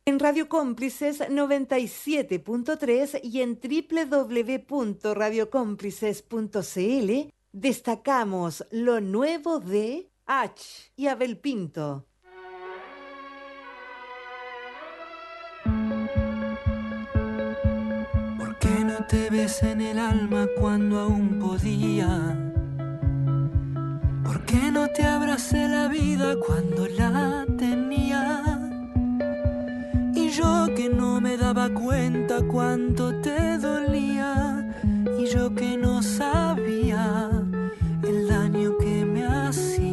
En Radio Cómplices 97.3 y en www.radiocómplices.cl destacamos lo nuevo de H y Abel Pinto. ¿Por qué no te ves en el alma cuando aún podía? ¿Por qué no te abracé la vida cuando la tenía? Y yo que no me daba cuenta cuánto te dolía, y yo que no sabía el daño que me hacía.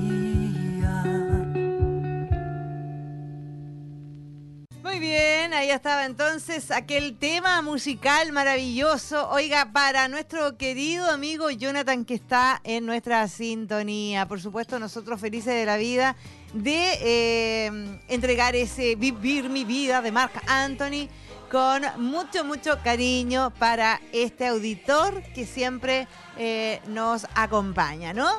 Muy bien, ahí estaba entonces aquel tema musical maravilloso. Oiga, para nuestro querido amigo Jonathan, que está en nuestra sintonía. Por supuesto, nosotros felices de la vida de entregar ese Vivir mi vida de Marc Anthony con mucho, mucho cariño para este auditor que siempre nos acompaña, ¿no?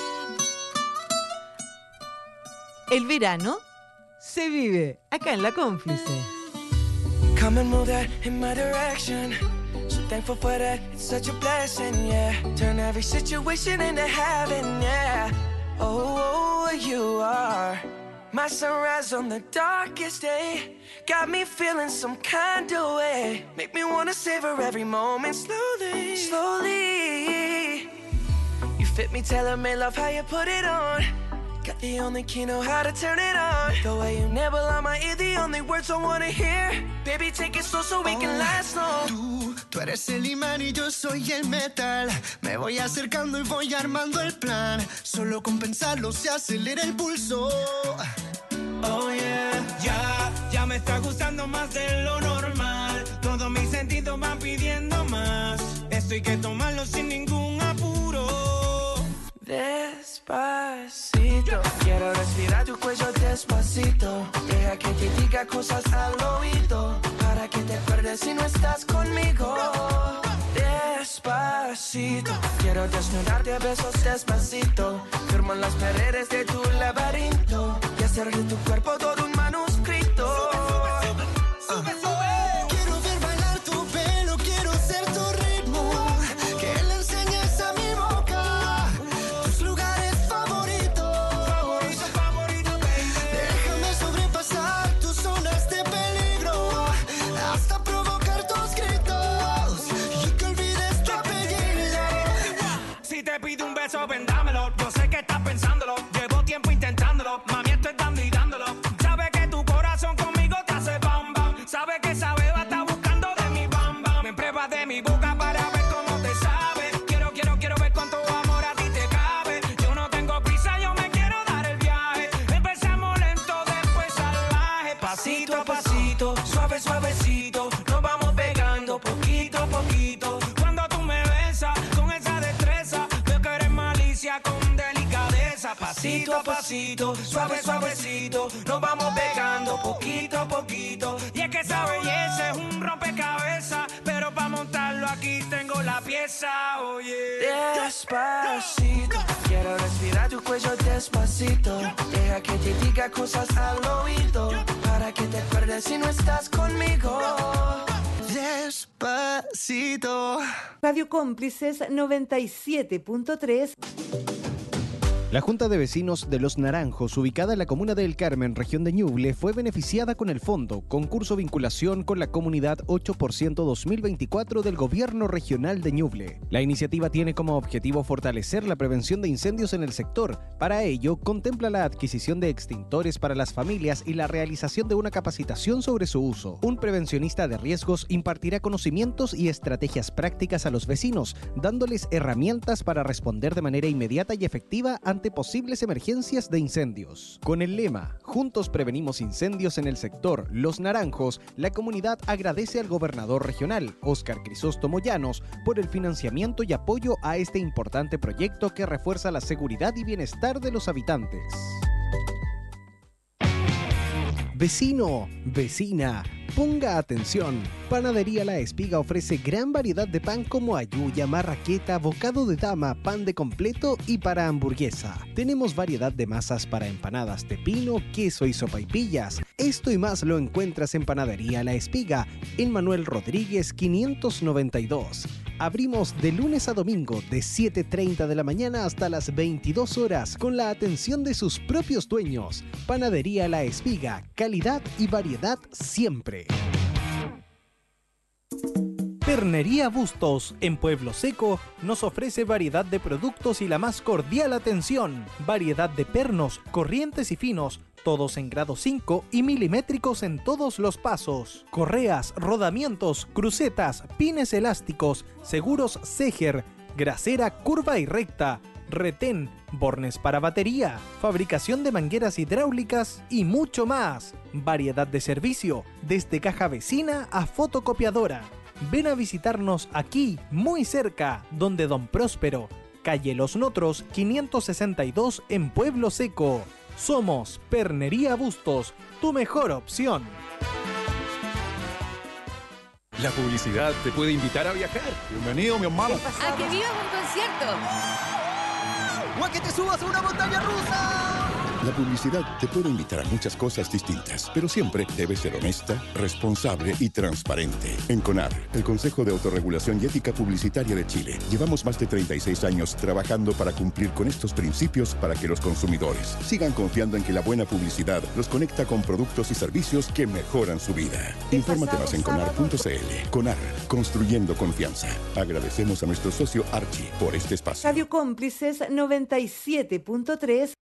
El verano se vive acá en La Cómplice. Come and move that in my direction. So thankful for that, it's such a blessing, yeah. Turn every situation into heaven, yeah. Oh, you are my sunrise on the darkest day. Got me feeling some kind of way. Make me wanna savor every moment slowly, slowly. You fit me, tailor-made, love how you put it on. Got the only key, know how to turn it on. The way you nibble on my ear, the only words I wanna hear. Baby, take it slow so we can last long. Tú eres el imán y yo soy el metal. Me voy acercando y voy armando el plan. Solo con pensarlo se acelera el pulso. Oh yeah, ya me está gustando más de lo normal. Todos mis sentidos van pidiendo más. Esto hay que tomarlo sin ningún apuro. Despacito, quiero respirar tu cuello despacito. Deja que te diga cosas al oído, para que te acuerdes si no estás conmigo. Despacito, quiero desnudarte a besos despacito. Firmo en las paredes de tu laberinto y hacer de tu cuerpo todo un manuscrito. Sube, sube, sube. Quiero ver bailar tu pelo, quiero ser tu ritmo. Que le enseñes a mi boca tus lugares favoritos. Favorito, favorito, baby. Déjame sobrepasar tus zonas de peligro, hasta provocar tus gritos y que olvides tu apellido. Si te pido un beso, ven, dámelo. Yo sé que estás pensándolo. Llevo tiempo intentándolo. Mami, estoy dando y dándolo. Sabes que tu corazón conmigo te hace bam bam. Sabes que esa beba está buscando de mi bam bam. Me pruebas de mi boca para ver cómo te sabe. Quiero ver cuánto amor a ti te cabe. Yo no tengo prisa, yo me quiero dar el viaje. Empezamos lento, después salvaje. Pasito a pasito, suave, suavecito. Nos vamos pegando poquito a poquito. Cuando tú me besas con esa destreza, veo que eres malicia con delicadeza. Pasito a pasito, suave, suavecito. Nos vamos pegando poquito a poquito. Y es que esa belleza es un rompecabezas, pero para montarlo aquí tengo la pieza, oye. Despacito, quiero respirar tu cuello despacito. Deja que te diga cosas al oído, para que te acuerdes si no estás conmigo. Despacito. Radio Cómplices 97.3. La Junta de Vecinos de Los Naranjos, ubicada en la comuna de El Carmen, región de Ñuble, fue beneficiada con el fondo Concurso Vinculación con la Comunidad 8% 2024 del Gobierno Regional de Ñuble. La iniciativa tiene como objetivo fortalecer la prevención de incendios en el sector. Para ello, contempla la adquisición de extintores para las familias y la realización de una capacitación sobre su uso. Un prevencionista de riesgos impartirá conocimientos y estrategias prácticas a los vecinos, dándoles herramientas para responder de manera inmediata y efectiva ante posibles emergencias de incendios. Con el lema Juntos prevenimos incendios en el sector Los Naranjos, la comunidad agradece al gobernador regional, Óscar Crisóstomo Llanos, por el financiamiento y apoyo a este importante proyecto que refuerza la seguridad y bienestar de los habitantes. Vecino, vecina, ponga atención. Panadería La Espiga ofrece gran variedad de pan como ayuya, marraqueta, bocado de dama, pan de completo y para hamburguesa. Tenemos variedad de masas para empanadas de pino, queso y sopaipillas. Esto y más lo encuentras en Panadería La Espiga, en Manuel Rodríguez 592. Abrimos de lunes a domingo de 7:30 de la mañana hasta las 22 horas con la atención de sus propios dueños. Panadería La Espiga, calidad y variedad siempre. Pernería Bustos, en Pueblo Seco, nos ofrece variedad de productos y la más cordial atención. Variedad de pernos, corrientes y finos, todos en grado 5 y milimétricos en todos los pasos. Correas, rodamientos, crucetas, pines elásticos, seguros Seger, grasera curva y recta, retén, bornes para batería, fabricación de mangueras hidráulicas y mucho más. Variedad de servicio, desde caja vecina a fotocopiadora. Ven a visitarnos aquí, muy cerca, donde Don Próspero, calle Los Notros 562 en Pueblo Seco. Somos Pernería Bustos, tu mejor opción. La publicidad te puede invitar a viajar. Bienvenido, mi hermano. ¡A que vivas un concierto! ¡O a que te subas a una montaña rusa! La publicidad te puede invitar a muchas cosas distintas, pero siempre debe ser honesta, responsable y transparente. En CONAR, el Consejo de Autorregulación y Ética Publicitaria de Chile, llevamos más de 36 años trabajando para cumplir con estos principios para que los consumidores sigan confiando en que la buena publicidad los conecta con productos y servicios que mejoran su vida. Infórmate más en conar.cl. CONAR, construyendo confianza. Agradecemos a nuestro socio Archie por este espacio. Radio Cómplices 97.3